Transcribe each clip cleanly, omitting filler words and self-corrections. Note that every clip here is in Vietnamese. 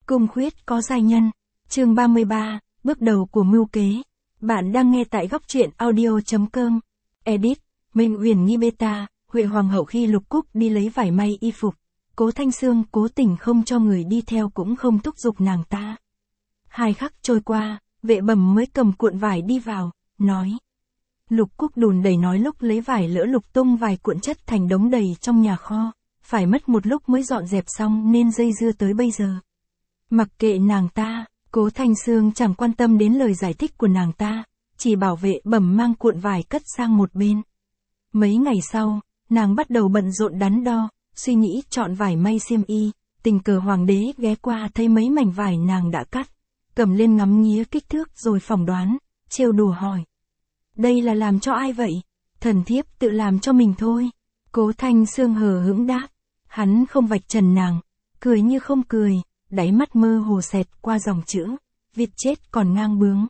Cung khuyết có giai nhân. Chương 33, bước đầu của mưu kế. Bạn đang nghe tại góc truyện audio.com. Edit, Minh Uyển Nghi Beta, Huệ Hoàng hậu khi Lục Cúc đi lấy vải may y phục. Cố Thanh Sương cố tình không cho người đi theo cũng không thúc giục nàng ta. 2 khắc trôi qua, Vệ Bẩm mới cầm cuộn vải đi vào, nói. Lục Cúc đùn đẩy nói lúc lấy vải lỡ lục tung vài cuộn chất thành đống đầy trong nhà kho, phải mất một lúc mới dọn dẹp xong nên dây dưa tới bây giờ. Mặc kệ nàng ta, Cố Thanh Sương chẳng quan tâm đến lời giải thích của nàng ta, chỉ bảo Vệ Bẩm mang cuộn vải cất sang một bên. Mấy ngày sau, nàng bắt đầu bận rộn đắn đo, suy nghĩ chọn vải may xiêm y, tình cờ hoàng đế ghé qua thấy mấy mảnh vải nàng đã cắt, cầm lên ngắm nghía kích thước rồi phỏng đoán, trêu đùa hỏi. Đây là làm cho ai vậy? Thần thiếp tự làm cho mình thôi. Cố Thanh Sương hờ hững đáp. Hắn không vạch trần nàng, cười như không cười, đáy mắt mơ hồ xẹt qua dòng chữ, viết chết còn ngang bướng.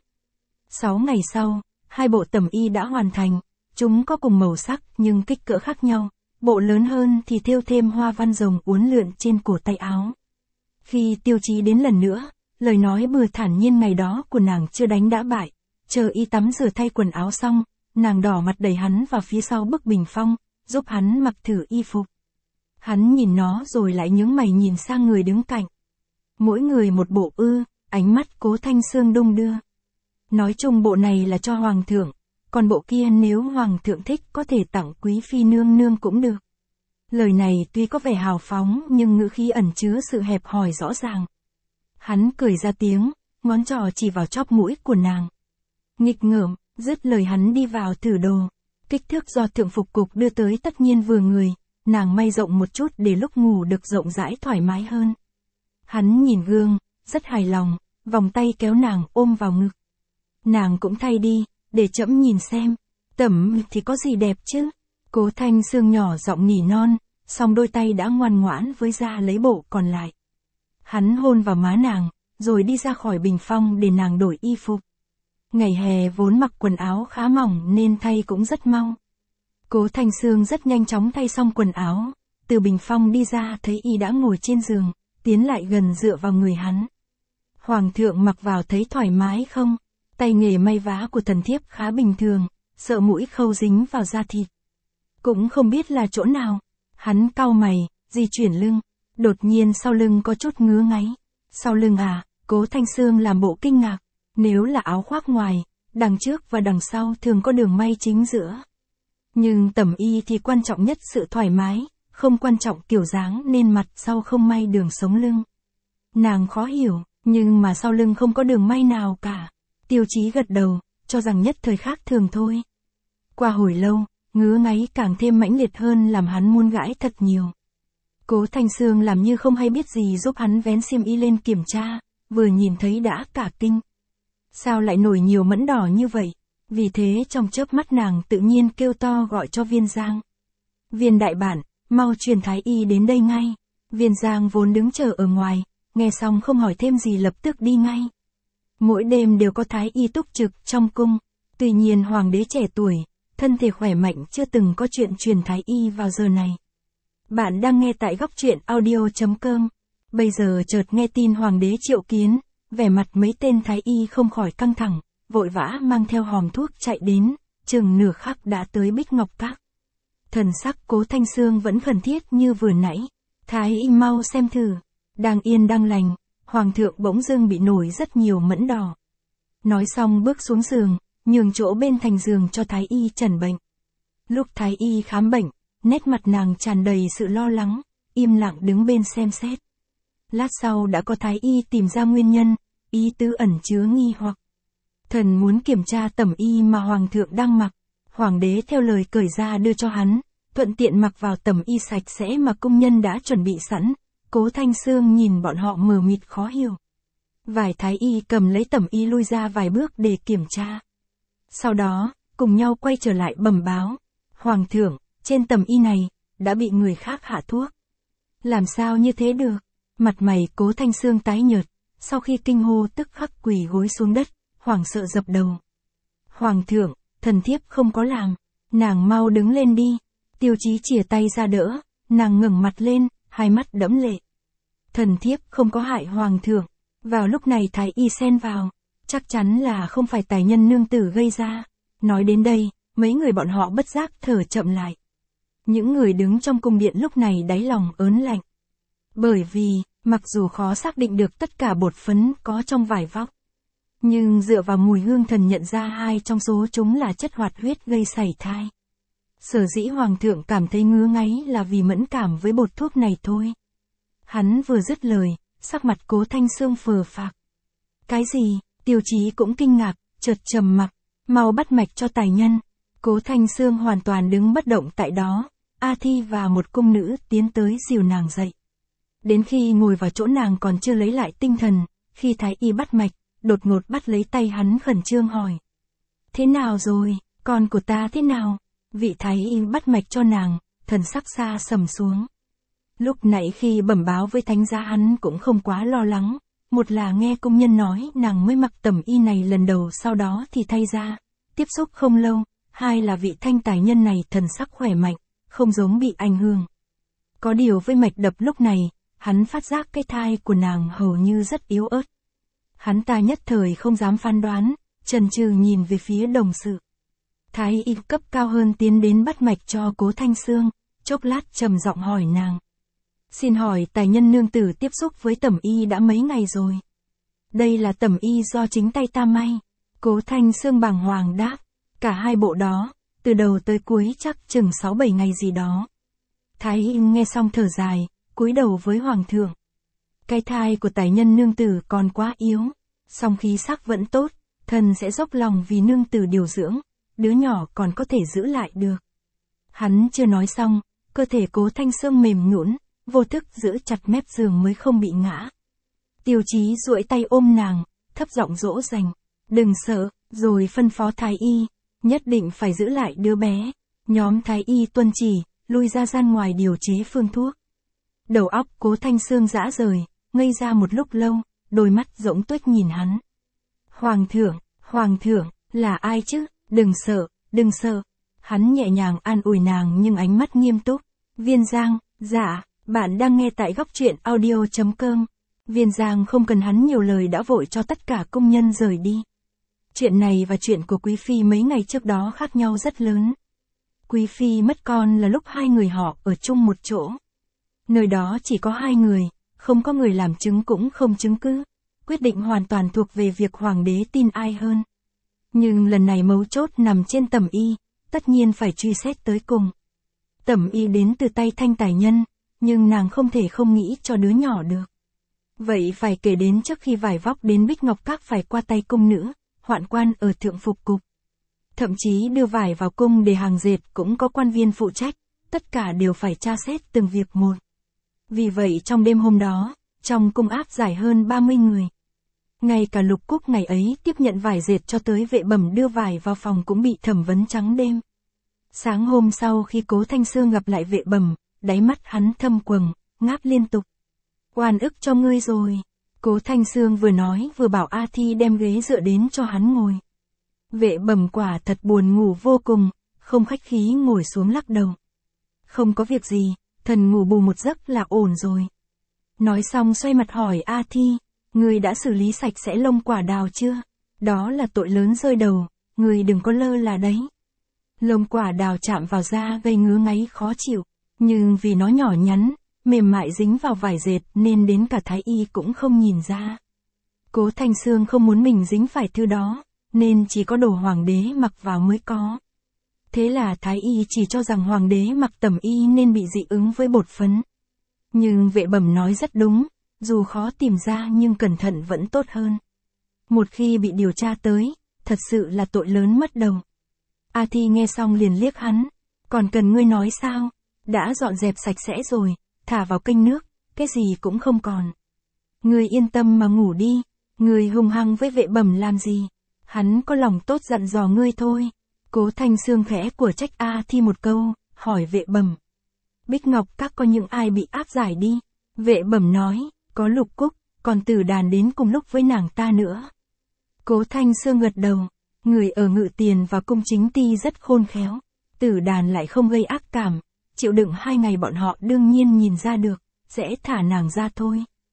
6 ngày sau, 2 bộ tẩm y đã hoàn thành, chúng có cùng màu sắc nhưng kích cỡ khác nhau, bộ lớn hơn thì thêu thêm hoa văn rồng uốn lượn trên cổ tay áo. Khi Tiêu Chí đến lần nữa, lời nói bừa thản nhiên ngày đó của nàng chưa đánh đã bại, chờ y tắm rửa thay quần áo xong, nàng đỏ mặt đẩy hắn vào phía sau bức bình phong, giúp hắn mặc thử y phục. Hắn nhìn nó rồi lại nhướng mày nhìn sang người đứng cạnh. Mỗi người một bộ ư, ánh mắt Cố Thanh Sương đung đưa. Nói chung bộ này là cho hoàng thượng, còn bộ kia nếu hoàng thượng thích có thể tặng quý phi nương nương cũng được. Lời này tuy có vẻ hào phóng nhưng ngữ khí ẩn chứa sự hẹp hòi rõ ràng. Hắn cười ra tiếng, ngón trỏ chỉ vào chóp mũi của nàng. Nghịch ngợm, dứt lời hắn đi vào thử đồ. Kích thước do thượng phục cục đưa tới tất nhiên vừa người, nàng may rộng một chút để lúc ngủ được rộng rãi thoải mái hơn. Hắn nhìn gương, rất hài lòng, vòng tay kéo nàng ôm vào ngực. Nàng cũng thay đi, để trẫm nhìn xem, tẩm thì có gì đẹp chứ. Cố Thanh Sương nhỏ giọng nỉ non, song đôi tay đã ngoan ngoãn với ra lấy bộ còn lại. Hắn hôn vào má nàng, rồi đi ra khỏi bình phong để nàng đổi y phục. Ngày hè vốn mặc quần áo khá mỏng nên thay cũng rất mau. Cố Thanh Sương rất nhanh chóng thay xong quần áo, từ bình phong đi ra thấy y đã ngồi trên giường, tiến lại gần dựa vào người hắn. Hoàng thượng mặc vào thấy thoải mái không? Tay nghề may vá của thần thiếp khá bình thường, sợ mũi khâu dính vào da thịt. Cũng không biết là chỗ nào. Hắn cau mày, di chuyển lưng, đột nhiên sau lưng có chút ngứa ngáy. Sau lưng à? Cố Thanh Sương làm bộ kinh ngạc. Nếu là áo khoác ngoài, đằng trước và đằng sau thường có đường may chính giữa. Nhưng tẩm y thì quan trọng nhất sự thoải mái, không quan trọng kiểu dáng nên mặt sau không may đường sống lưng. Nàng khó hiểu, nhưng mà sau lưng không có đường may nào cả. Tiêu Chí gật đầu, cho rằng nhất thời khác thường thôi. Qua hồi lâu, ngứa ngáy càng thêm mãnh liệt hơn làm hắn muốn gãi thật nhiều. Cố Thanh Sương làm như không hay biết gì giúp hắn vén xiêm y lên kiểm tra, vừa nhìn thấy đã cả kinh. Sao lại nổi nhiều mẫn đỏ như vậy? Vì thế trong chớp mắt nàng tự nhiên kêu to gọi cho Viên Giang. Viên đại bản, mau truyền thái y đến đây ngay. Viên Giang vốn đứng chờ ở ngoài, nghe xong không hỏi thêm gì lập tức đi ngay. Mỗi đêm đều có thái y túc trực trong cung. Tuy nhiên hoàng đế trẻ tuổi, thân thể khỏe mạnh chưa từng có chuyện truyền thái y vào giờ này. Bạn đang nghe tại góc truyện audio.com. Bây giờ chợt nghe tin hoàng đế triệu kiến, vẻ mặt mấy tên thái y không khỏi căng thẳng, vội vã mang theo hòm thuốc chạy đến, chừng nửa khắc đã tới Bích Ngọc Các. Thần sắc Cố Thanh Sương vẫn khẩn thiết như vừa nãy. Thái y mau xem thử. Đang yên đang lành, hoàng thượng bỗng dưng bị nổi rất nhiều mẫn đỏ. Nói xong bước xuống giường, nhường chỗ bên thành giường cho thái y chẩn bệnh. Lúc thái y khám bệnh, nét mặt nàng tràn đầy sự lo lắng, im lặng đứng bên xem xét. Lát sau đã có thái y tìm ra nguyên nhân, ý tứ ẩn chứa nghi hoặc. Thần muốn kiểm tra tẩm y mà hoàng thượng đang mặc. Hoàng đế theo lời cởi ra đưa cho hắn, thuận tiện mặc vào tẩm y sạch sẽ mà công nhân đã chuẩn bị sẵn. Cố Thanh Sương nhìn bọn họ mờ mịt khó hiểu. Vài thái y cầm lấy tẩm y lui ra vài bước để kiểm tra. Sau đó, cùng nhau quay trở lại bẩm báo. Hoàng thượng, trên tẩm y này, đã bị người khác hạ thuốc. Làm sao như thế được? Mặt mày Cố Thanh Sương tái nhợt, sau khi kinh hô tức khắc quỳ gối xuống đất, hoảng sợ dập đầu. Hoàng thượng, thần thiếp không có làm. Nàng mau đứng lên đi. Tiêu Chí chìa tay ra đỡ, nàng ngẩng mặt lên, hai mắt đẫm lệ. Thần thiếp không có hại hoàng thượng. Vào lúc này thái y xen vào, chắc chắn là không phải tài nhân nương tử gây ra. Nói đến đây, mấy người bọn họ bất giác thở chậm lại. Những người đứng trong cung điện lúc này đáy lòng ớn lạnh. Bởi vì, mặc dù khó xác định được tất cả bột phấn có trong vải vóc, nhưng dựa vào mùi hương thần nhận ra hai trong số chúng là chất hoạt huyết gây sảy thai. Sở dĩ hoàng thượng cảm thấy ngứa ngáy là vì mẫn cảm với bột thuốc này thôi. Hắn vừa dứt lời, sắc mặt Cố Thanh Sương phờ phạc. Cái gì? Tiêu Chí cũng kinh ngạc, chợt trầm mặc, mau bắt mạch cho tài nhân. Cố Thanh Sương hoàn toàn đứng bất động tại đó, A Thi và một cung nữ tiến tới dìu nàng dậy. Đến khi ngồi vào chỗ nàng còn chưa lấy lại tinh thần, khi thái y bắt mạch, đột ngột bắt lấy tay hắn khẩn trương hỏi. Thế nào rồi, con của ta thế nào? Vị thái y bắt mạch cho nàng, thần sắc xa sầm xuống. Lúc nãy khi bẩm báo với thánh giá hắn cũng không quá lo lắng, một là nghe công nhân nói nàng mới mặc tẩm y này lần đầu sau đó thì thay ra, tiếp xúc không lâu, hai là vị thanh tài nhân này thần sắc khỏe mạnh, không giống bị ảnh hưởng. Có điều với mạch đập lúc này, hắn phát giác cái thai của nàng hầu như rất yếu ớt. Hắn ta nhất thời không dám phán đoán, chần chừ nhìn về phía đồng sự. Thái y cấp cao hơn tiến đến bắt mạch cho Cố Thanh Sương, chốc lát trầm giọng hỏi nàng. Xin hỏi tài nhân nương tử tiếp xúc với tẩm y đã mấy ngày rồi? Đây là tẩm y do chính tay ta may. Cố Thanh Sương bàng hoàng đáp. Cả hai bộ đó, từ đầu tới cuối chắc chừng 6-7 ngày gì đó. Thái y nghe xong thở dài, cúi đầu với hoàng thượng. Cái thai của tài nhân nương tử còn quá yếu, song khí sắc vẫn tốt, thần sẽ dốc lòng vì nương tử điều dưỡng, đứa nhỏ còn có thể giữ lại được. Hắn chưa nói xong, cơ thể Cố Thanh Sương mềm nhũn, vô thức giữ chặt mép giường mới không bị ngã. Tiêu Chí duỗi tay ôm nàng, thấp giọng dỗ dành. Đừng sợ, rồi phân phó thái y, nhất định phải giữ lại đứa bé. Nhóm thái y tuân chỉ, lui ra gian ngoài điều chế phương thuốc. Đầu óc Cố Thanh Sương rã rời, ngây ra một lúc lâu, đôi mắt rỗng tuếch nhìn hắn. Hoàng thượng, là ai chứ? Đừng sợ. Hắn nhẹ nhàng an ủi nàng nhưng ánh mắt nghiêm túc. Viên Giang, dạ, bạn đang nghe tại góc truyện audio.com. Viên Giang không cần hắn nhiều lời đã vội cho tất cả công nhân rời đi. Chuyện này và chuyện của Quý Phi mấy ngày trước đó khác nhau rất lớn. Quý Phi mất con là lúc hai người họ ở chung một chỗ. Nơi đó chỉ có hai người, không có người làm chứng cũng không chứng cứ. Quyết định hoàn toàn thuộc về việc hoàng đế tin ai hơn. Nhưng lần này mấu chốt nằm trên tẩm y, tất nhiên phải truy xét tới cùng. Tẩm y đến từ tay thanh tài nhân, nhưng nàng không thể không nghĩ cho đứa nhỏ được. Vậy phải kể đến trước khi vải vóc đến Bích Ngọc Các phải qua tay cung nữ, hoạn quan ở Thượng Phục Cục. Thậm chí đưa vải vào cung để hàng dệt cũng có quan viên phụ trách, tất cả đều phải tra xét từng việc một. Vì vậy trong đêm hôm đó, trong cung áp giải hơn 30 người. Ngay cả Lục Cúc ngày ấy tiếp nhận vải dệt cho tới vệ bẩm đưa vải vào phòng cũng bị thẩm vấn trắng đêm. Sáng hôm sau khi Cố Thanh Sương gặp lại vệ bẩm, đáy mắt hắn thâm quầng, ngáp liên tục. Oan ức cho ngươi rồi. Cố Thanh Sương vừa nói vừa bảo A Thi đem ghế dựa đến cho hắn ngồi. Vệ bẩm quả thật buồn ngủ vô cùng, không khách khí ngồi xuống lắc đầu. Không có việc gì, thần ngủ bù một giấc là ổn rồi. Nói xong xoay mặt hỏi A Thi, ngươi đã xử lý sạch sẽ lông quả đào chưa? Đó là tội lớn rơi đầu, ngươi đừng có lơ là đấy. Lông quả đào chạm vào da gây ngứa ngáy khó chịu, nhưng vì nó nhỏ nhắn, mềm mại dính vào vải dệt nên đến cả thái y cũng không nhìn ra. Cố Thanh Sương không muốn mình dính phải thứ đó, nên chỉ có đồ hoàng đế mặc vào mới có. Thế là thái y chỉ cho rằng hoàng đế mặc tẩm y nên bị dị ứng với bột phấn. Nhưng vệ bẩm nói rất đúng, dù khó tìm ra nhưng cẩn thận vẫn tốt hơn. Một khi bị điều tra tới, thật sự là tội lớn mất đầu. A Thi nghe xong liền liếc hắn, còn cần ngươi nói sao? Đã dọn dẹp sạch sẽ rồi, thả vào kênh nước, cái gì cũng không còn. Ngươi yên tâm mà ngủ đi, ngươi hung hăng với vệ bẩm làm gì? Hắn có lòng tốt dặn dò ngươi thôi. Cố Thanh Sương khẽ của trách A Thi một câu, hỏi vệ bẩm. Bích Ngọc Các có những ai bị áp giải đi? Vệ bẩm nói, có Lục Cúc, còn Tử Đàn đến cùng lúc với nàng ta nữa. Cố Thanh Sương gật đầu, người ở Ngự Tiền và cung chính ty rất khôn khéo. Tử Đàn lại không gây ác cảm, chịu đựng 2 ngày bọn họ đương nhiên nhìn ra được, sẽ thả nàng ra thôi.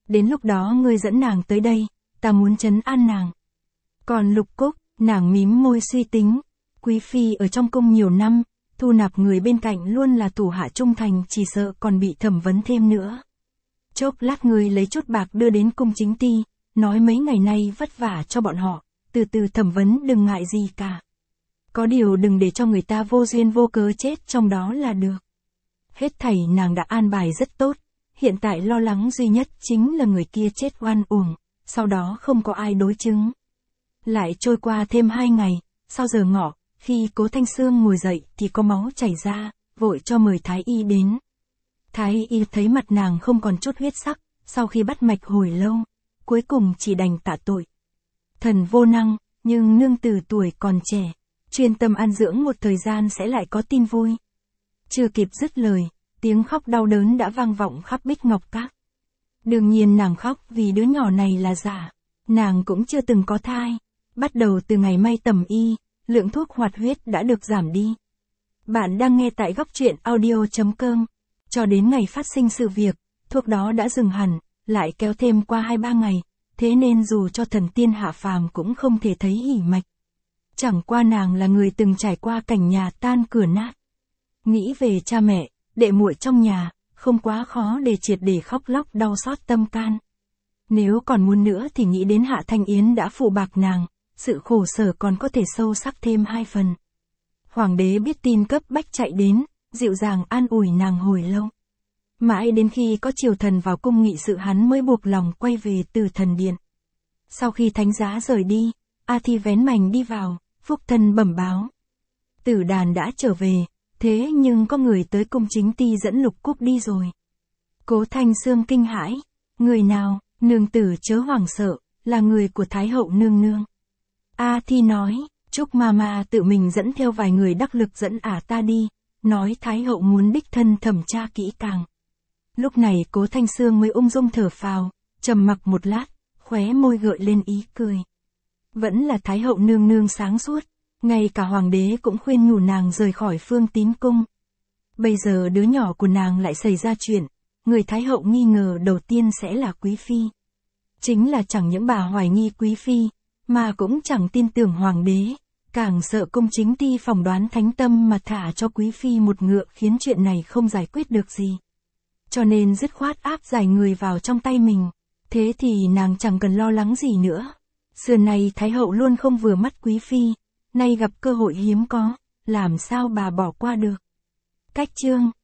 đến lúc đó ngươi dẫn nàng tới đây, ta muốn trấn an nàng. Còn Lục Cúc, nàng mím môi suy tính, quý phi ở trong cung nhiều năm, thu nạp người bên cạnh luôn là thủ hạ trung thành, chỉ sợ còn bị thẩm vấn thêm nữa. Chốc lát ngươi lấy chút bạc đưa đến cung chính ty, nói mấy ngày nay vất vả cho bọn họ, từ từ thẩm vấn đừng ngại gì cả. Có điều đừng để cho người ta vô duyên vô cớ chết trong đó là được. Hết thảy nàng đã an bài rất tốt, hiện tại lo lắng duy nhất chính là người kia chết oan uổng, sau đó không có ai đối chứng. Lại trôi qua thêm 2 ngày, sau giờ ngọ, khi Cố Thanh Sương ngồi dậy thì có máu chảy ra, vội cho mời Thái Y đến. Thái Y thấy mặt nàng không còn chút huyết sắc, sau khi bắt mạch hồi lâu, cuối cùng chỉ đành tạ tội. Thần vô năng, nhưng nương tử tuổi còn trẻ, chuyên tâm an dưỡng một thời gian sẽ lại có tin vui. Chưa kịp dứt lời, tiếng khóc đau đớn đã vang vọng khắp Bích Ngọc Các. Đương nhiên nàng khóc vì đứa nhỏ này là giả, nàng cũng chưa từng có thai. Bắt đầu từ ngày may tẩm y, lượng thuốc hoạt huyết đã được giảm đi. Bạn đang nghe tại góc truyện audio.com. Cho đến ngày phát sinh sự việc, thuốc đó đã dừng hẳn, lại kéo thêm qua 2-3 ngày, thế nên dù cho thần tiên hạ phàm cũng không thể thấy hỉ mạch. Chẳng qua nàng là người từng trải qua cảnh nhà tan cửa nát. Nghĩ về cha mẹ, đệ muội trong nhà, không quá khó để triệt để khóc lóc đau xót tâm can. Nếu còn muốn nữa thì nghĩ đến Hạ Thanh Yến đã phụ bạc nàng, sự khổ sở còn có thể sâu sắc thêm 2 phần. Hoàng đế biết tin cấp bách chạy đến, dịu dàng an ủi nàng hồi lâu. Mãi đến khi có triều thần vào cung nghị sự hắn mới buộc lòng quay về từ thần điện. Sau khi thánh giá rời đi, A Thi vén mành đi vào, phúc thân bẩm báo. Tử đàn đã trở về, thế nhưng có người tới cung chính ty dẫn Lục Cúc đi rồi. Cố Thanh Sương kinh hãi, người nào, nương tử chớ hoảng sợ, là người của Thái hậu nương nương. A Thi nói, Trúc Mama tự mình dẫn theo vài người đắc lực dẫn ta đi, nói Thái hậu muốn đích thân thẩm tra kỹ càng. Lúc này Cố Thanh Sương mới ung dung thở phào, trầm mặc một lát, khóe môi gợi lên ý cười. Vẫn là Thái hậu nương nương sáng suốt, ngay cả hoàng đế cũng khuyên nhủ nàng rời khỏi Phương Tín cung. Bây giờ đứa nhỏ của nàng lại xảy ra chuyện, người Thái hậu nghi ngờ đầu tiên sẽ là quý phi. Chính là chẳng những bà hoài nghi quý phi, mà cũng chẳng tin tưởng hoàng đế, càng sợ cung chính ty phỏng đoán thánh tâm mà thả cho quý phi một ngựa khiến chuyện này không giải quyết được gì. Cho nên dứt khoát áp giải người vào trong tay mình, thế thì nàng chẳng cần lo lắng gì nữa. Xưa này Thái hậu luôn không vừa mắt quý phi, nay gặp cơ hội hiếm có, làm sao bà bỏ qua được. Cách chương